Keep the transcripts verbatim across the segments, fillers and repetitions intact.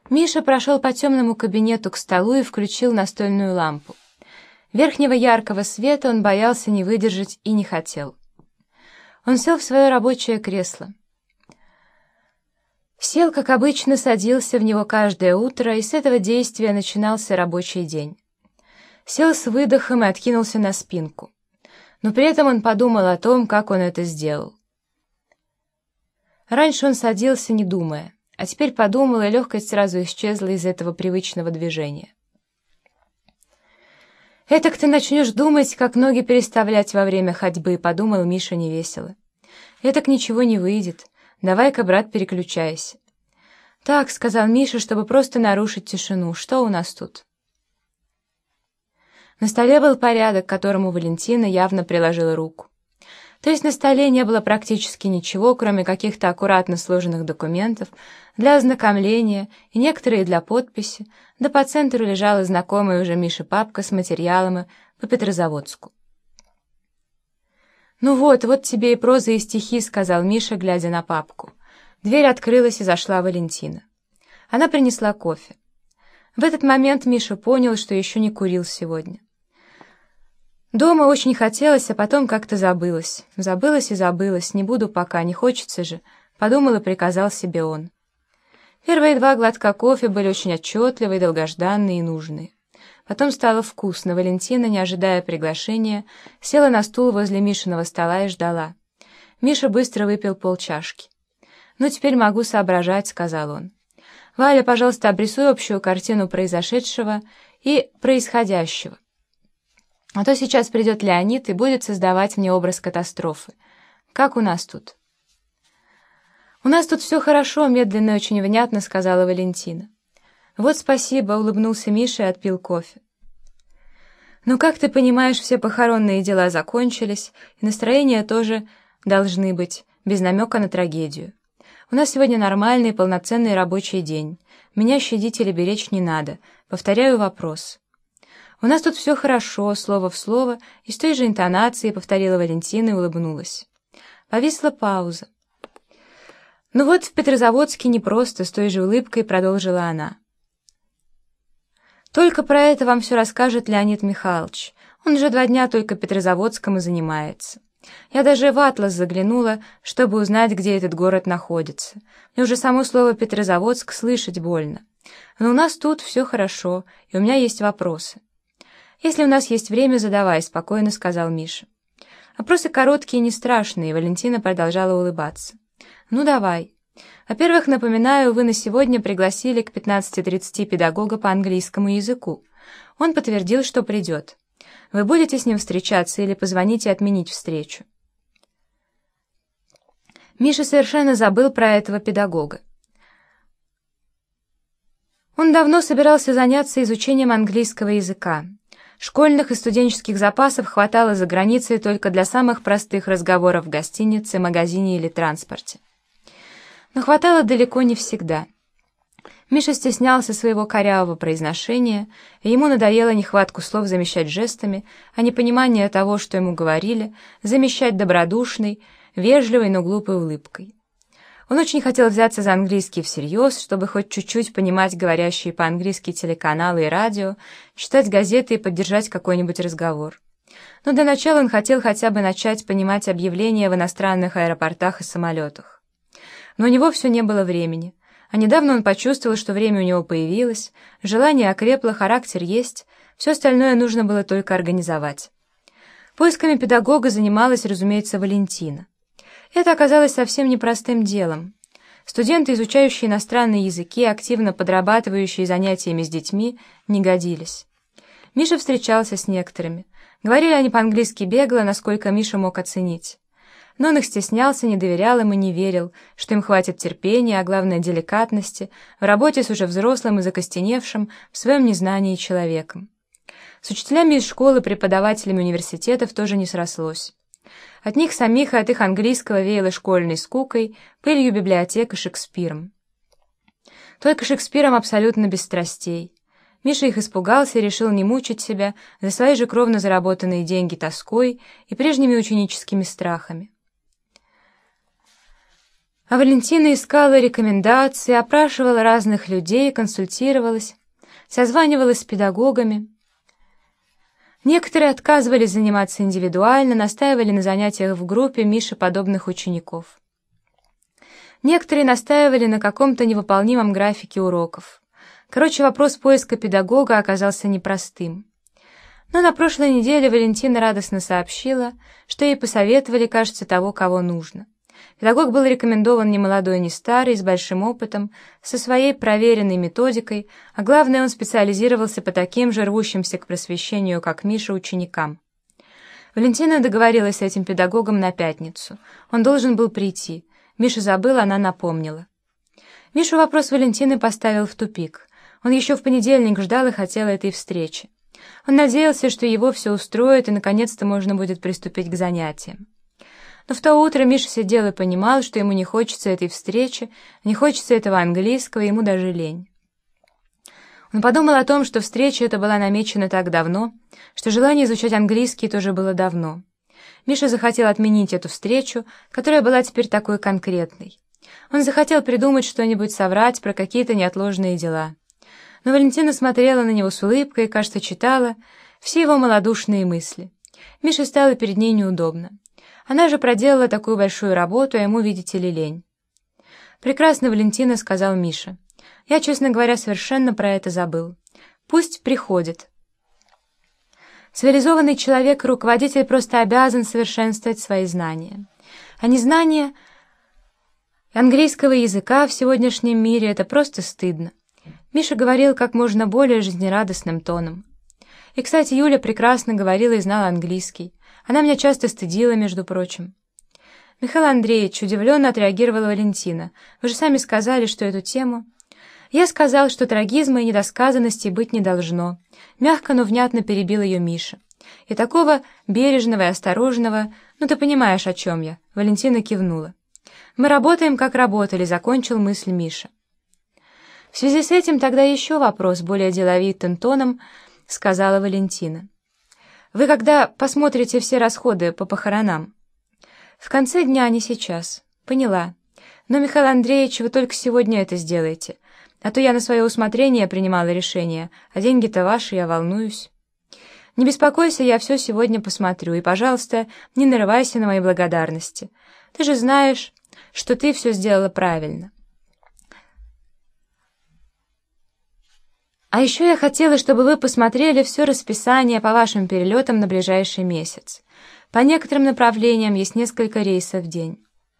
Миша прошел по темному кабинету к столу и включил настольную лампу. Верхнего яркого света он боялся не выдержать и не хотел. Он сел в свое рабочее кресло. Сел, как обычно, садился в него каждое утро, и с этого действия начинался рабочий день. Сел с выдохом и откинулся на спинку. Но при этом он подумал о том, как он это сделал. Раньше он садился, не думая, а теперь подумал, и легкость сразу исчезла из этого привычного движения. «Этак ты начнешь думать, как ноги переставлять во время ходьбы», — подумал Миша невесело. «Этак ничего не выйдет. Давай-ка, брат, переключайся». «Так», — сказал Миша, чтобы просто нарушить тишину. «Что у нас тут?» На столе был порядок, к которому Валентина явно приложила руку. То есть на столе не было практически ничего, кроме каких-то аккуратно сложенных документов для ознакомления и некоторые для подписи, да по центру лежала знакомая уже Мише папка с материалами по Петрозаводску. «Ну вот, вот тебе и проза, и стихи», — сказал Миша, глядя на папку. Дверь открылась, и зашла Валентина. Она принесла кофе. В этот момент Миша понял, что еще не курил сегодня. Дома очень хотелось, а потом как-то забылось. Забылось и забылось, не буду пока, не хочется же, подумал и приказал себе он. Первые два глотка кофе были очень отчетливые, долгожданные и нужные. Потом стало вкусно. Валентина, не ожидая приглашения, села на стул возле Мишиного стола и ждала. Миша быстро выпил полчашки. «Ну, теперь могу соображать», — сказал он. «Валя, пожалуйста, обрисуй общую картину произошедшего и происходящего. А то сейчас придет Леонид и будет создавать мне образ катастрофы. Как у нас тут?» «У нас тут все хорошо», — медленно и очень внятно сказала Валентина. «Вот спасибо», — улыбнулся Миша и отпил кофе. «Ну, как ты понимаешь, все похоронные дела закончились, и настроения тоже должны быть, без намека на трагедию. У нас сегодня нормальный, полноценный рабочий день. Меня щадить или беречь не надо. Повторяю вопрос». «У нас тут все хорошо», слово в слово, и с той же интонацией повторила Валентина и улыбнулась. Повисла пауза. «Ну вот в Петрозаводске непросто», — с той же улыбкой продолжила она. «Только про это вам все расскажет Леонид Михайлович. Он уже два дня только Петрозаводском и занимается. Я даже в атлас заглянула, чтобы узнать, где этот город находится. Мне уже само слово «Петрозаводск» слышать больно. Но у нас тут все хорошо, и у меня есть вопросы». «Если у нас есть время, задавай», — спокойно сказал Миша. «Вопросы короткие и не страшные», — Валентина продолжала улыбаться. «Ну, давай. Во-первых, напоминаю, вы на сегодня пригласили к пятнадцати тридцати педагога по английскому языку. Он подтвердил, что придет. Вы будете с ним встречаться или позвоните отменить встречу?» Миша совершенно забыл про этого педагога. Он давно собирался заняться изучением английского языка. Школьных и студенческих запасов хватало за границей только для самых простых разговоров в гостинице, магазине или транспорте. Но хватало далеко не всегда. Миша стеснялся своего корявого произношения, и ему надоело нехватку слов замещать жестами, а непонимание того, что ему говорили, замещать добродушной, вежливой, но глупой улыбкой. Он очень хотел взяться за английский всерьез, чтобы хоть чуть-чуть понимать говорящие по-английски телеканалы и радио, читать газеты и поддержать какой-нибудь разговор. Но для начала он хотел хотя бы начать понимать объявления в иностранных аэропортах и самолетах. Но у него все не было времени, а недавно он почувствовал, что время у него появилось, желание окрепло, характер есть, все остальное нужно было только организовать. Поисками педагога занималась, разумеется, Валентина. Это оказалось совсем непростым делом. Студенты, изучающие иностранные языки, активно подрабатывающие занятиями с детьми, не годились. Миша встречался с некоторыми. Говорили они по-английски бегло, насколько Миша мог оценить. Но он их стеснялся, не доверял им и не верил, что им хватит терпения, а главное деликатности, в работе с уже взрослым и закостеневшим в своем незнании человеком. С учителями из школы, преподавателями университетов тоже не срослось. От них самих и от их английского веяло школьной скукой, пылью библиотек и Шекспиром. Только Шекспиром абсолютно без страстей. Миша их испугался и решил не мучить себя за свои же кровно заработанные деньги тоской и прежними ученическими страхами. А Валентина искала рекомендации, опрашивала разных людей, консультировалась, созванивалась с педагогами. Некоторые отказывались заниматься индивидуально, настаивали на занятиях в группе Мише подобных учеников. Некоторые настаивали на каком-то невыполнимом графике уроков. Короче, вопрос поиска педагога оказался непростым. Но на прошлой неделе Валентина радостно сообщила, что ей посоветовали, кажется, того, кого нужно. Педагог был рекомендован не молодой, не старый, с большим опытом, со своей проверенной методикой, а главное, он специализировался по таким же рвущимся к просвещению, как Миша, ученикам. Валентина договорилась с этим педагогом на пятницу. Он должен был прийти. Миша забыл, она напомнила. Мишу вопрос Валентины поставил в тупик. Он еще в понедельник ждал и хотел этой встречи. Он надеялся, что его все устроит, и наконец-то можно будет приступить к занятиям. Но в то утро Миша сидел и понимал, что ему не хочется этой встречи, не хочется этого английского, ему даже лень. Он подумал о том, что встреча эта была намечена так давно, что желание изучать английский тоже было давно. Миша захотел отменить эту встречу, которая была теперь такой конкретной. Он захотел придумать что-нибудь, соврать про какие-то неотложные дела. Но Валентина смотрела на него с улыбкой и, кажется, читала все его малодушные мысли. Мише стало перед ней неудобно. Она же проделала такую большую работу, а ему, видите ли, лень. «Прекрасно, Валентина», — сказал Миша. «Я, честно говоря, совершенно про это забыл. Пусть приходит». Цивилизованный человек и руководитель просто обязан совершенствовать свои знания. А незнание английского языка в сегодняшнем мире — это просто стыдно. Миша говорил как можно более жизнерадостным тоном. И, кстати, Юля прекрасно говорила и знала английский. Она меня часто стыдила, между прочим. «Михаил Андреевич», — удивленно отреагировала Валентина, «вы же сами сказали, что эту тему...» «Я сказал, что трагизма и недосказанности быть не должно», — мягко, но внятно перебил ее Миша. «И такого бережного и осторожного... Ну, ты понимаешь, о чем я?» Валентина кивнула. «Мы работаем, как работали», — закончил мысль Миша. «В связи с этим тогда еще вопрос», — более деловитым тоном сказала Валентина. «Вы когда посмотрите все расходы по похоронам?» «В конце дня, а не сейчас». «Поняла. Но, Михаил Андреевич, вы только сегодня это сделаете. А то я на свое усмотрение принимала решение, а деньги-то ваши, я волнуюсь». «Не беспокойся, я все сегодня посмотрю, и, пожалуйста, не нарывайся на мои благодарности. Ты же знаешь, что ты все сделала правильно». «А еще я хотела, чтобы вы посмотрели все расписание по вашим перелетам на ближайший месяц. По некоторым направлениям есть несколько рейсов в день.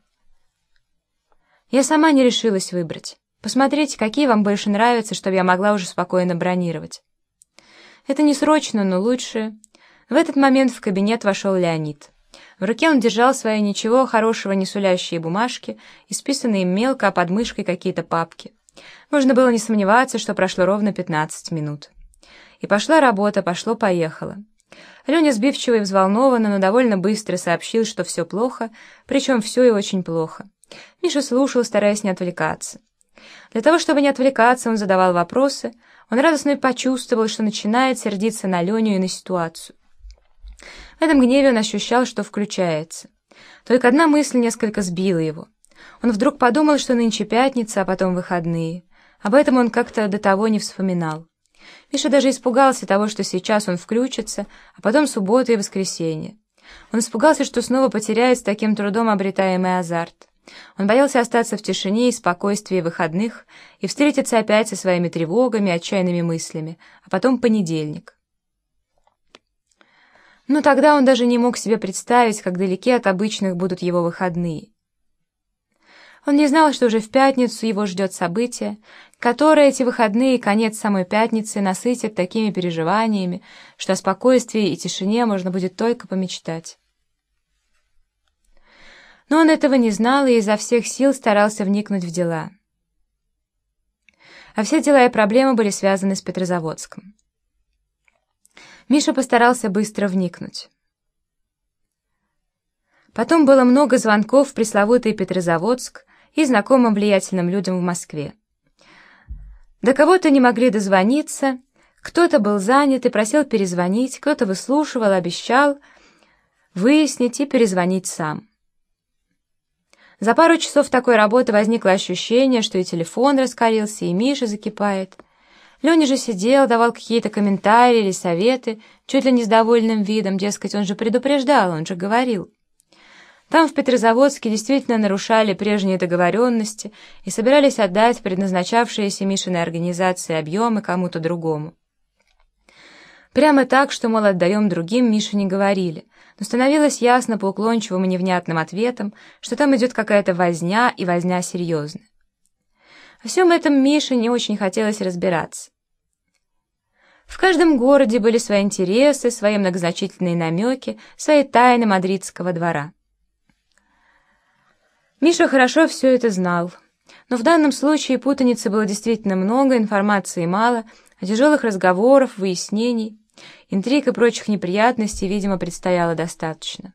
Я сама не решилась выбрать. Посмотрите, какие вам больше нравятся, чтобы я могла уже спокойно бронировать». «Это не срочно, но лучше». В этот момент в кабинет вошел Леонид. В руке он держал свои ничего хорошего не сулящие бумажки, исписанные им мелко, а под мышкой какие-то папки. Можно было не сомневаться, что прошло ровно пятнадцать минут. И пошла работа, пошло-поехало. Леня сбивчиво и взволнованно, но довольно быстро сообщил, что все плохо, причем все и очень плохо. Миша слушал, стараясь не отвлекаться. Для того, чтобы не отвлекаться, он задавал вопросы, он радостно почувствовал, что начинает сердиться на Леню и на ситуацию. В этом гневе он ощущал, что включается. Только одна мысль несколько сбила его. Он вдруг подумал, что нынче пятница, а потом выходные. Об этом он как-то до того не вспоминал. Миша даже испугался того, что сейчас он включится, а потом суббота и воскресенье. Он испугался, что снова потеряет с таким трудом обретаемый азарт. Он боялся остаться в тишине и спокойствии выходных и встретиться опять со своими тревогами, отчаянными мыслями, а потом понедельник. Но тогда он даже не мог себе представить, как далеки от обычных будут его выходные. Он не знал, что уже в пятницу его ждет событие, которое эти выходные и конец самой пятницы насытят такими переживаниями, что о спокойствии и тишине можно будет только помечтать. Но он этого не знал и изо всех сил старался вникнуть в дела. А все дела и проблемы были связаны с Петрозаводском. Миша постарался быстро вникнуть. Потом было много звонков в пресловутый Петрозаводск и знакомым влиятельным людям в Москве. До кого-то не могли дозвониться, кто-то был занят и просил перезвонить, кто-то выслушивал, обещал выяснить и перезвонить сам. За пару часов такой работы возникло ощущение, что и телефон раскалился, и Миша закипает. Леня же сидел, давал какие-то комментарии или советы, чуть ли не с довольным видом, дескать, он же предупреждал, он же говорил. Там, в Петрозаводске, действительно нарушали прежние договоренности и собирались отдать предназначавшиеся Мишиной организации объемы кому-то другому. Прямо так, что, мол, отдаем другим, Мише не говорили, но становилось ясно по уклончивым и невнятным ответам, что там идет какая-то возня, и возня серьезная. Во всем этом Мише не очень хотелось разбираться. В каждом городе были свои интересы, свои многозначительные намеки, свои тайны мадридского двора. Миша хорошо все это знал, но в данном случае путаницы было действительно много, информации мало, а тяжелых разговоров, выяснений, интриг и прочих неприятностей, видимо, предстояло достаточно.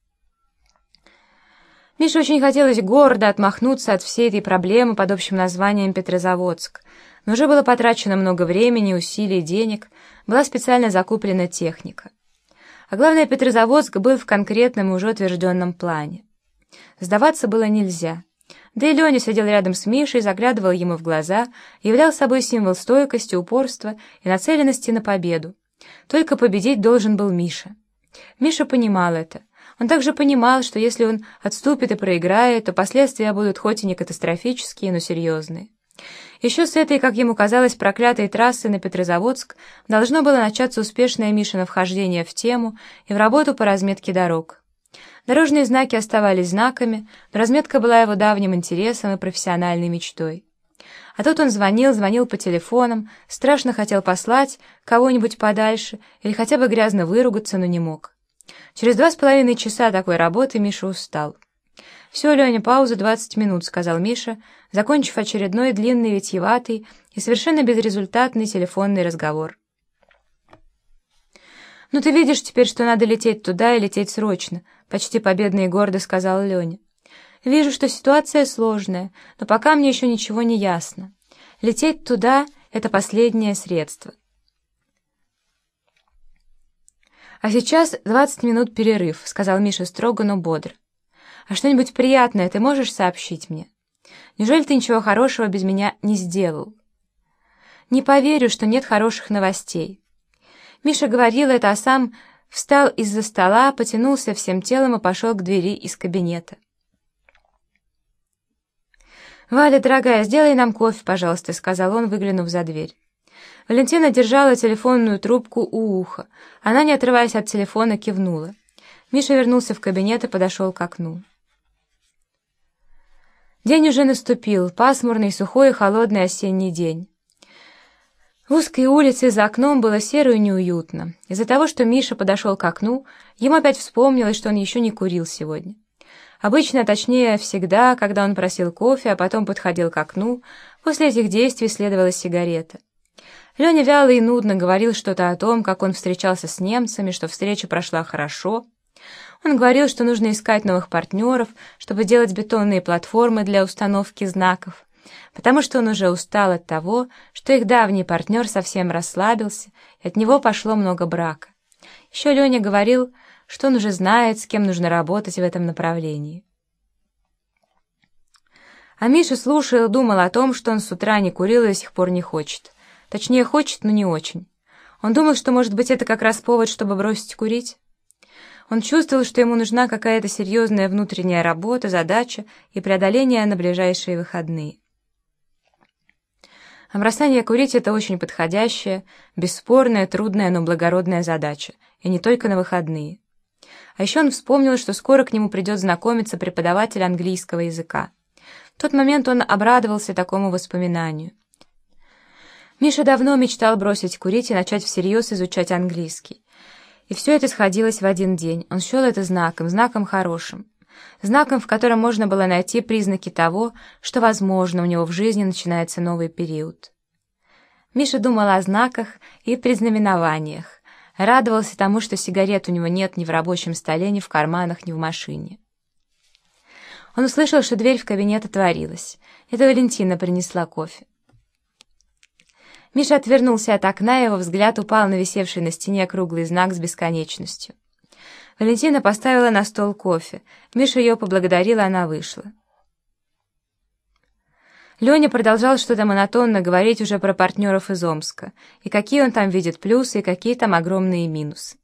Мише очень хотелось гордо отмахнуться от всей этой проблемы под общим названием Петрозаводск, но уже было потрачено много времени, усилий, денег, была специально закуплена техника. А главное, Петрозаводск был в конкретном и уже утвержденном плане. Сдаваться было нельзя. Да и Леня сидел рядом с Мишей, заглядывал ему в глаза, являл собой символ стойкости, упорства и нацеленности на победу. Только победить должен был Миша. Миша понимал это. Он также понимал, что если он отступит и проиграет, то последствия будут хоть и не катастрофические, но серьезные. Еще с этой, как ему казалось, проклятой трассы на Петрозаводск должно было начаться успешное Мишино вхождение в тему и в работу по разметке дорог. Дорожные знаки оставались знаками, но разметка была его давним интересом и профессиональной мечтой. А тут он звонил, звонил по телефонам, страшно хотел послать кого-нибудь подальше или хотя бы грязно выругаться, но не мог. Через два с половиной часа такой работы Миша устал. «Все, Леня, пауза двадцать минут», — сказал Миша, закончив очередной длинный, витиеватый и совершенно безрезультатный телефонный разговор. «Ну ты видишь теперь, что надо лететь туда и лететь срочно», — почти победно и гордо сказал Леня. «Вижу, что ситуация сложная, но пока мне еще ничего не ясно. Лететь туда — это последнее средство». «А сейчас двадцать минут перерыв», — сказал Миша строго, но бодро. «А что-нибудь приятное ты можешь сообщить мне? Неужели ты ничего хорошего без меня не сделал?» «Не поверю, что нет хороших новостей». Миша говорил это, а сам встал из-за стола, потянулся всем телом и пошел к двери из кабинета. «Валя, дорогая, сделай нам кофе, пожалуйста», — сказал он, выглянув за дверь. Валентина держала телефонную трубку у уха. Она, не отрываясь от телефона, кивнула. Миша вернулся в кабинет и подошел к окну. День уже наступил, пасмурный, сухой и холодный осенний день. В узкой улице за окном было серо и неуютно. Из-за того, что Миша подошел к окну, ему опять вспомнилось, что он еще не курил сегодня. Обычно, точнее, всегда, когда он просил кофе, а потом подходил к окну, после этих действий следовала сигарета. Леня вяло и нудно говорил что-то о том, как он встречался с немцами, что встреча прошла хорошо. Он говорил, что нужно искать новых партнеров, чтобы делать бетонные платформы для установки знаков, потому что он уже устал от того, что их давний партнер совсем расслабился, и от него пошло много брака. Еще Леня говорил, что он уже знает, с кем нужно работать в этом направлении. А Миша слушал и думал о том, что он с утра не курил и до сих пор не хочет. Точнее, хочет, но не очень. Он думал, что, может быть, это как раз повод, чтобы бросить курить. Он чувствовал, что ему нужна какая-то серьезная внутренняя работа, задача и преодоление на ближайшие выходные. А бросание курить — это очень подходящая, бесспорная, трудная, но благородная задача, и не только на выходные. А еще он вспомнил, что скоро к нему придет знакомиться преподаватель английского языка. В тот момент он обрадовался такому воспоминанию. Миша давно мечтал бросить курить и начать всерьез изучать английский. И все это сходилось в один день. Он счел это знаком, знаком хорошим. Знаком, в котором можно было найти признаки того, что, возможно, у него в жизни начинается новый период. Миша думал о знаках и предзнаменованиях. Радовался тому, что сигарет у него нет ни в рабочем столе, ни в карманах, ни в машине. Он услышал, что дверь в кабинет отворилась. Это Валентина принесла кофе. Миша отвернулся от окна, и его взгляд упал на висевший на стене круглый знак с бесконечностью. Валентина поставила на стол кофе. Миша ее поблагодарила, она вышла. Леня продолжал что-то монотонно говорить уже про партнеров из Омска, и какие он там видит плюсы, и какие там огромные минусы.